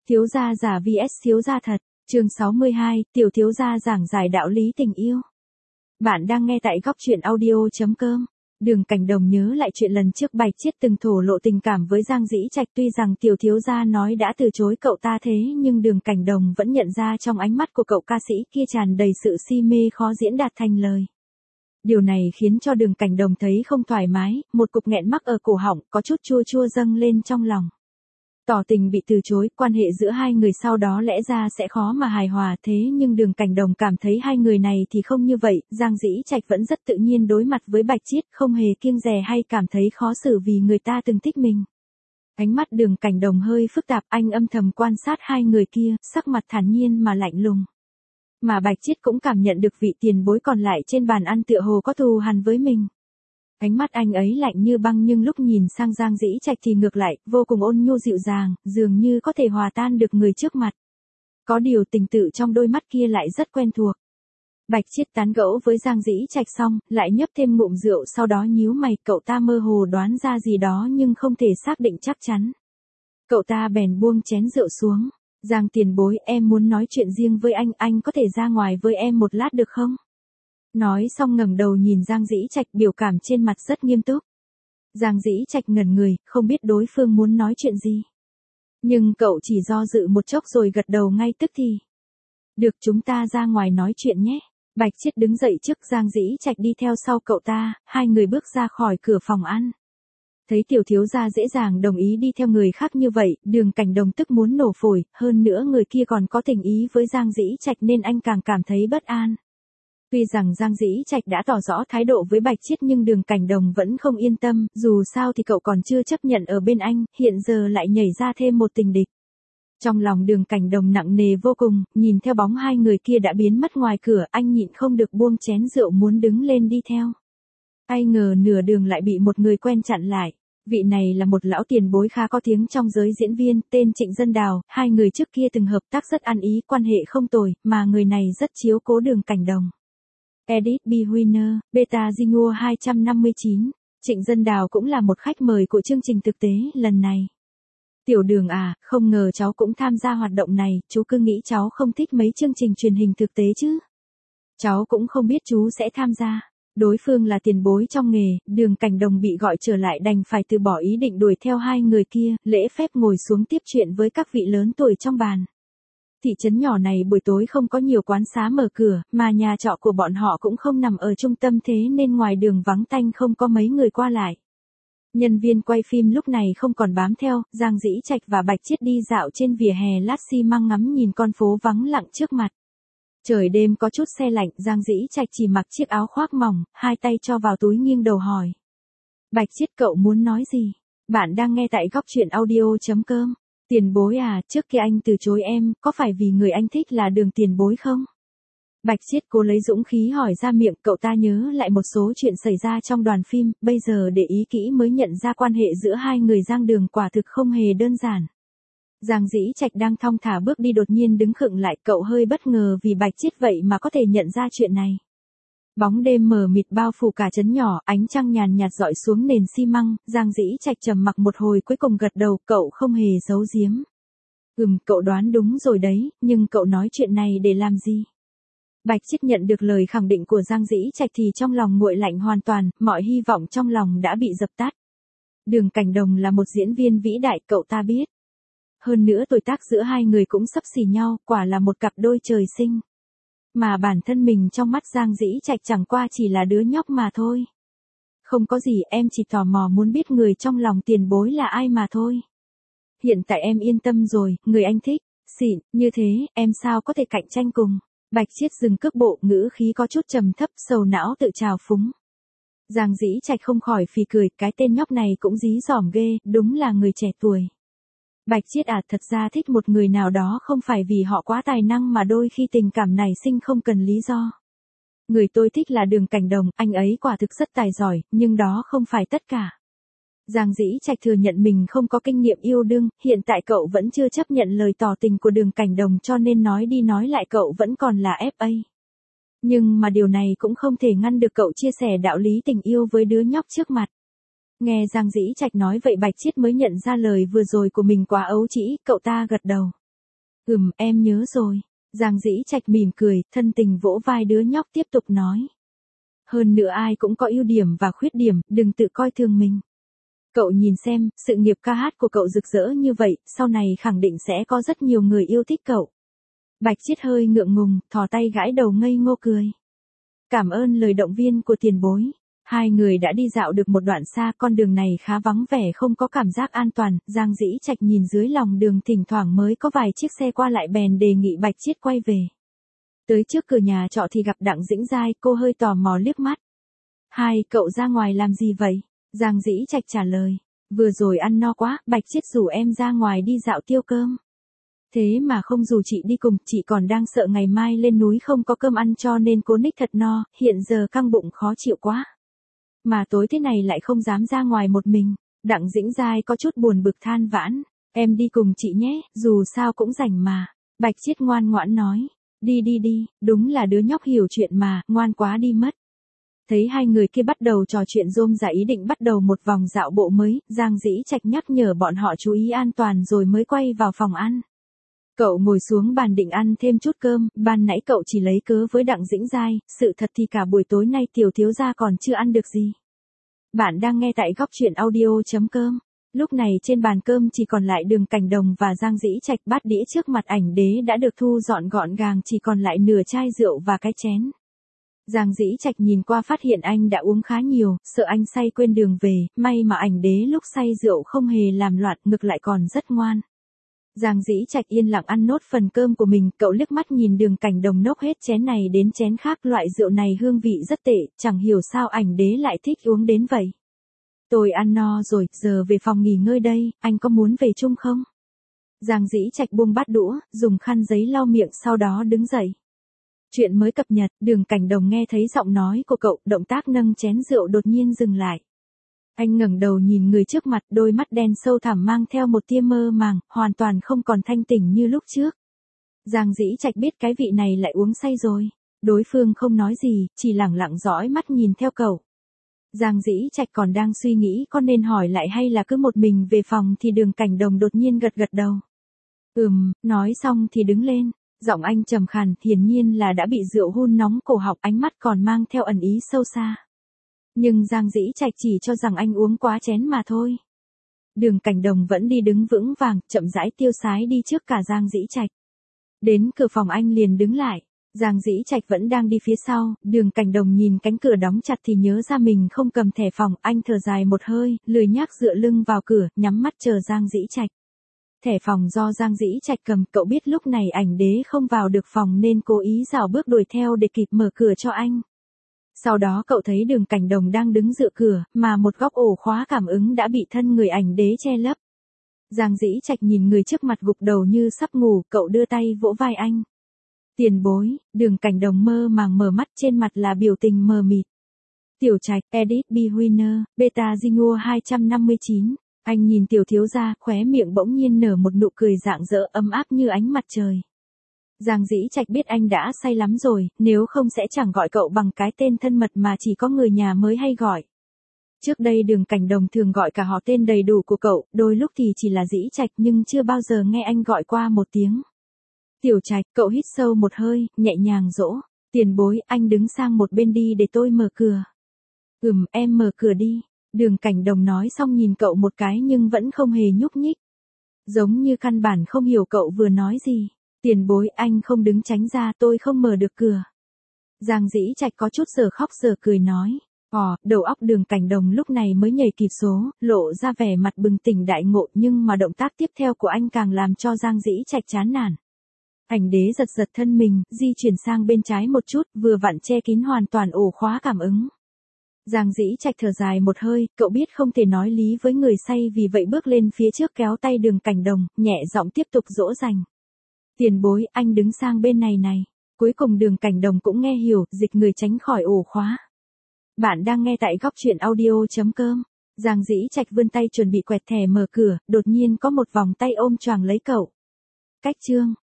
Thiếu gia giả vs thiếu gia thật, chương 62, tiểu thiếu gia giảng giải đạo lý tình yêu. Bạn đang nghe tại góc truyện audio.com. Đường Cảnh Đồng nhớ lại chuyện lần trước Bạch Chiết từng thổ lộ tình cảm với Giang Dĩ Trạch, tuy rằng tiểu thiếu gia nói đã từ chối cậu ta thế nhưng Đường Cảnh Đồng vẫn nhận ra trong ánh mắt của cậu ca sĩ kia tràn đầy sự si mê khó diễn đạt thành lời. Điều này khiến cho Đường Cảnh Đồng thấy không thoải mái, một cục nghẹn mắc ở cổ họng, có chút chua chua dâng lên trong lòng. Tỏ tình bị từ chối, quan hệ giữa hai người sau đó lẽ ra sẽ khó mà hài hòa, thế nhưng Đường Cảnh Đồng cảm thấy hai người này thì không như vậy, Giang Dĩ Trạch vẫn rất tự nhiên đối mặt với Bạch Chiết, không hề kiêng dè hay cảm thấy khó xử vì người ta từng thích mình. Ánh mắt Đường Cảnh Đồng hơi phức tạp, anh âm thầm quan sát hai người kia, sắc mặt thản nhiên mà lạnh lùng. Mà Bạch Chiết cũng cảm nhận được vị tiền bối còn lại trên bàn ăn tựa hồ có thù hằn với mình. Ánh mắt anh ấy lạnh như băng nhưng lúc nhìn sang Giang Dĩ Trạch thì ngược lại, vô cùng ôn nhu dịu dàng, dường như có thể hòa tan được người trước mặt. Có điều tình tự trong đôi mắt kia lại rất quen thuộc. Bạch Chiết tán gẫu với Giang Dĩ Trạch xong, lại nhấp thêm ngụm rượu sau đó nhíu mày, cậu ta mơ hồ đoán ra gì đó nhưng không thể xác định chắc chắn. Cậu ta bèn buông chén rượu xuống. Giang tiền bối, em muốn nói chuyện riêng với anh có thể ra ngoài với em một lát được không? Nói xong ngẩng đầu nhìn Giang Dĩ Trạch, biểu cảm trên mặt rất nghiêm túc. Giang Dĩ Trạch ngẩn người, không biết đối phương muốn nói chuyện gì. Nhưng cậu chỉ do dự một chốc rồi gật đầu ngay tức thì. Được, chúng ta ra ngoài nói chuyện nhé. Bạch Chiết đứng dậy trước Giang Dĩ Trạch đi theo sau cậu ta, hai người bước ra khỏi cửa phòng ăn. Thấy tiểu thiếu gia dễ dàng đồng ý đi theo người khác như vậy, Đường Cảnh Đồng tức muốn nổ phổi, hơn nữa người kia còn có tình ý với Giang Dĩ Trạch nên anh càng cảm thấy bất an. Tuy rằng Giang Dĩ Trạch đã tỏ rõ thái độ với Bạch Chiết nhưng Đường Cảnh Đồng vẫn không yên tâm, dù sao thì cậu còn chưa chấp nhận ở bên anh, hiện giờ lại nhảy ra thêm một tình địch. Trong lòng Đường Cảnh Đồng nặng nề vô cùng, nhìn theo bóng hai người kia đã biến mất ngoài cửa, anh nhịn không được buông chén rượu muốn đứng lên đi theo. Ai ngờ nửa đường lại bị một người quen chặn lại. Vị này là một lão tiền bối khá có tiếng trong giới diễn viên, tên Trịnh Dân Đào, hai người trước kia từng hợp tác rất ăn ý, quan hệ không tồi, mà người này rất chiếu cố Đường Cảnh Đồng. Edit B. Winner, Beta Zinua 259, Trịnh Dân Đào cũng là một khách mời của chương trình thực tế lần này. Tiểu Đường à, không ngờ cháu cũng tham gia hoạt động này, chú cứ nghĩ cháu không thích mấy chương trình truyền hình thực tế chứ. Cháu cũng không biết chú sẽ tham gia. Đối phương là tiền bối trong nghề, Đường Cảnh Đồng bị gọi trở lại đành phải từ bỏ ý định đuổi theo hai người kia, lễ phép ngồi xuống tiếp chuyện với các vị lớn tuổi trong bàn. Thị trấn nhỏ này buổi tối không có nhiều quán xá mở cửa, mà nhà trọ của bọn họ cũng không nằm ở trung tâm thế nên ngoài đường vắng tanh không có mấy người qua lại. Nhân viên quay phim lúc này không còn bám theo, Giang Dĩ Trạch và Bạch Chiết đi dạo trên vỉa hè lát xi măng ngắm nhìn con phố vắng lặng trước mặt. Trời đêm có chút se lạnh, Giang Dĩ Trạch chỉ mặc chiếc áo khoác mỏng, hai tay cho vào túi nghiêng đầu hỏi. Bạch Chiết, cậu muốn nói gì? Bạn đang nghe tại góc truyện audio.com. Tiền bối à, trước kia anh từ chối em, có phải vì người anh thích là Đường tiền bối không? Bạch Chiết cố lấy dũng khí hỏi ra miệng, cậu ta nhớ lại một số chuyện xảy ra trong đoàn phim, bây giờ để ý kỹ mới nhận ra quan hệ giữa hai người Giang Đường quả thực không hề đơn giản. Giang Dĩ Trạch đang thong thả bước đi đột nhiên đứng khựng lại, cậu hơi bất ngờ vì Bạch Chiết vậy mà có thể nhận ra chuyện này. Bóng đêm mờ mịt bao phủ cả trấn nhỏ, ánh trăng nhàn nhạt rọi xuống nền xi măng, Giang Dĩ Trạch trầm mặc một hồi cuối cùng gật đầu, cậu không hề giấu giếm. Cậu đoán đúng rồi đấy, nhưng cậu nói chuyện này để làm gì? Bạch Chiết nhận được lời khẳng định của Giang Dĩ Trạch thì trong lòng nguội lạnh hoàn toàn, mọi hy vọng trong lòng đã bị dập tắt. Đường Cảnh Đồng là một diễn viên vĩ đại, cậu ta biết. Hơn nữa tuổi tác giữa hai người cũng xấp xỉ nhau, quả là một cặp đôi trời sinh. Mà bản thân mình trong mắt Giang Dĩ Trạch chẳng qua chỉ là đứa nhóc mà thôi. Không có gì, em chỉ tò mò muốn biết người trong lòng tiền bối là ai mà thôi. Hiện tại em yên tâm rồi, người anh thích, xịn, như thế, em sao có thể cạnh tranh cùng. Bạch Chiết dừng cước bộ, ngữ khí có chút trầm thấp, sầu não tự trào phúng. Giang Dĩ Trạch không khỏi phì cười, cái tên nhóc này cũng dí dỏm ghê, đúng là người trẻ tuổi. Bạch Chiết à, thật ra thích một người nào đó không phải vì họ quá tài năng mà đôi khi tình cảm nảy sinh không cần lý do. Người tôi thích là Đường Cảnh Đồng, anh ấy quả thực rất tài giỏi, nhưng đó không phải tất cả. Giang Dĩ Trạch thừa nhận mình không có kinh nghiệm yêu đương, hiện tại cậu vẫn chưa chấp nhận lời tỏ tình của Đường Cảnh Đồng cho nên nói đi nói lại cậu vẫn còn là FA. Nhưng mà điều này cũng không thể ngăn được cậu chia sẻ đạo lý tình yêu với đứa nhóc trước mặt. Nghe Giang Dĩ Trạch nói vậy Bạch Chiết mới nhận ra lời vừa rồi của mình quá ấu trĩ, cậu ta gật đầu. Em nhớ rồi. Giang Dĩ Trạch mỉm cười, thân tình vỗ vai đứa nhóc tiếp tục nói. Hơn nữa ai cũng có ưu điểm và khuyết điểm, đừng tự coi thường mình. Cậu nhìn xem, sự nghiệp ca hát của cậu rực rỡ như vậy, sau này khẳng định sẽ có rất nhiều người yêu thích cậu. Bạch Chiết hơi ngượng ngùng, thò tay gãi đầu ngây ngô cười. Cảm ơn lời động viên của tiền bối. Hai người đã đi dạo được một đoạn xa, con đường này khá vắng vẻ không có cảm giác an toàn, Giang Dĩ Trạch nhìn dưới lòng đường thỉnh thoảng mới có vài chiếc xe qua lại bèn đề nghị Bạch Chiết quay về. Tới trước cửa nhà trọ thì gặp Đặng Dĩnh Giai, cô hơi tò mò liếc mắt. Hai, cậu ra ngoài làm gì vậy? Giang Dĩ Trạch trả lời. Vừa rồi ăn no quá, Bạch Chiết rủ em ra ngoài đi dạo tiêu cơm. Thế mà không dù chị đi cùng, chị còn đang sợ ngày mai lên núi không có cơm ăn cho nên cố ních thật no, hiện giờ căng bụng khó chịu quá. Mà tối thế này lại không dám ra ngoài một mình. Đặng Dĩnh Giai có chút buồn bực than vãn. Em đi cùng chị nhé, dù sao cũng rảnh mà. Bạch Chiết ngoan ngoãn nói. Đi đi đi, đúng là đứa nhóc hiểu chuyện mà, ngoan quá đi mất. Thấy hai người kia bắt đầu trò chuyện rôm rả ý định bắt đầu một vòng dạo bộ mới, Giang Dĩ Trạch nhắc nhở bọn họ chú ý an toàn rồi mới quay vào phòng ăn. Cậu ngồi xuống bàn định ăn thêm chút cơm, ban nãy cậu chỉ lấy cớ với Đặng Dĩnh Giai, sự thật thì cả buổi tối nay tiểu thiếu gia còn chưa ăn được gì. Bạn đang nghe tại góc truyện audio.com. Lúc này trên bàn cơm chỉ còn lại Đường Cảnh Đồng và Giang Dĩ Trạch, bát đĩa trước mặt ảnh đế đã được thu dọn gọn gàng, chỉ còn lại nửa chai rượu và cái chén. Giang Dĩ Trạch nhìn qua phát hiện anh đã uống khá nhiều, sợ anh say quên đường về, may mà ảnh đế lúc say rượu không hề làm loạn, ngược lại còn rất ngoan. Giang Dĩ Trạch yên lặng ăn nốt phần cơm của mình, cậu liếc mắt nhìn Đường Cảnh Đồng nốc hết chén này đến chén khác, loại rượu này hương vị rất tệ, chẳng hiểu sao ảnh đế lại thích uống đến vậy. Tôi ăn no rồi, giờ về phòng nghỉ ngơi đây, anh có muốn về chung không? Giang Dĩ Trạch buông bát đũa, dùng khăn giấy lau miệng sau đó đứng dậy. Chuyện mới cập nhật, Đường Cảnh Đồng nghe thấy giọng nói của cậu, động tác nâng chén rượu đột nhiên dừng lại. Anh ngẩng đầu nhìn người trước mặt, đôi mắt đen sâu thẳm mang theo một tia mơ màng, hoàn toàn không còn thanh tỉnh như lúc trước. Giang Dĩ Trạch biết cái vị này lại uống say rồi. Đối phương không nói gì, chỉ lẳng lặng dõi mắt nhìn theo cậu. Giang Dĩ Trạch còn đang suy nghĩ có nên hỏi lại hay là cứ một mình về phòng thì Đường Cảnh Đồng đột nhiên gật gật đầu. Nói xong thì đứng lên. Giọng anh trầm khàn, hiển nhiên là đã bị rượu hun nóng cổ họng, ánh mắt còn mang theo ẩn ý sâu xa. Nhưng Giang Dĩ Trạch chỉ cho rằng anh uống quá chén mà thôi. Đường Cảnh Đồng vẫn đi đứng vững vàng, chậm rãi tiêu sái đi trước cả Giang Dĩ Trạch. Đến cửa phòng anh liền đứng lại. Giang Dĩ Trạch vẫn đang đi phía sau, Đường Cảnh Đồng nhìn cánh cửa đóng chặt thì nhớ ra mình không cầm thẻ phòng, anh thở dài một hơi, lười nhác dựa lưng vào cửa, nhắm mắt chờ Giang Dĩ Trạch. Thẻ phòng do Giang Dĩ Trạch cầm, cậu biết lúc này ảnh đế không vào được phòng nên cố ý rảo bước đuổi theo để kịp mở cửa cho anh. Sau đó cậu thấy Đường Cảnh Đồng đang đứng dựa cửa, mà một góc ổ khóa cảm ứng đã bị thân người ảnh đế che lấp. Giang Dĩ Trạch nhìn người trước mặt gục đầu như sắp ngủ, cậu đưa tay vỗ vai anh. Tiền bối, Đường Cảnh Đồng mơ màng mở mắt, trên mặt là biểu tình mờ mịt. Tiểu Trạch, Edit B. Winner, Beta Zinua 259. Anh nhìn tiểu thiếu gia, khóe miệng bỗng nhiên nở một nụ cười rạng rỡ ấm áp như ánh mặt trời. Giang Dĩ Trạch biết anh đã say lắm rồi, nếu không sẽ chẳng gọi cậu bằng cái tên thân mật mà chỉ có người nhà mới hay gọi. Trước đây Đường Cảnh Đồng thường gọi cả họ tên đầy đủ của cậu, đôi lúc thì chỉ là Dĩ Trạch nhưng chưa bao giờ nghe anh gọi qua một tiếng. Tiểu Trạch, cậu hít sâu một hơi, nhẹ nhàng dỗ. Tiền bối, anh đứng sang một bên đi để tôi mở cửa. Em mở cửa đi. Đường Cảnh Đồng nói xong nhìn cậu một cái nhưng vẫn không hề nhúc nhích. Giống như căn bản không hiểu cậu vừa nói gì. Tiền bối, anh không đứng tránh ra, tôi không mở được cửa. Giang Dĩ Trạch có chút giờ khóc giờ cười nói. Đầu óc Đường Cảnh Đồng lúc này mới nhảy kịp số, lộ ra vẻ mặt bừng tỉnh đại ngộ, nhưng mà động tác tiếp theo của anh càng làm cho Giang Dĩ Trạch chán nản. Ảnh đế giật giật thân mình, di chuyển sang bên trái một chút, vừa vặn che kín hoàn toàn ổ khóa cảm ứng. Giang Dĩ Trạch thở dài một hơi, cậu biết không thể nói lý với người say, vì vậy bước lên phía trước kéo tay Đường Cảnh Đồng, nhẹ giọng tiếp tục dỗ dành. Tiền bối, anh đứng sang bên này này. Cuối cùng Đường Cảnh Đồng cũng nghe hiểu, dịch người tránh khỏi ổ khóa. Bạn đang nghe tại góc truyện audio.com. Giang Dĩ Trạch vươn tay chuẩn bị quẹt thẻ mở cửa, đột nhiên có một vòng tay ôm choàng lấy cậu. Cách chương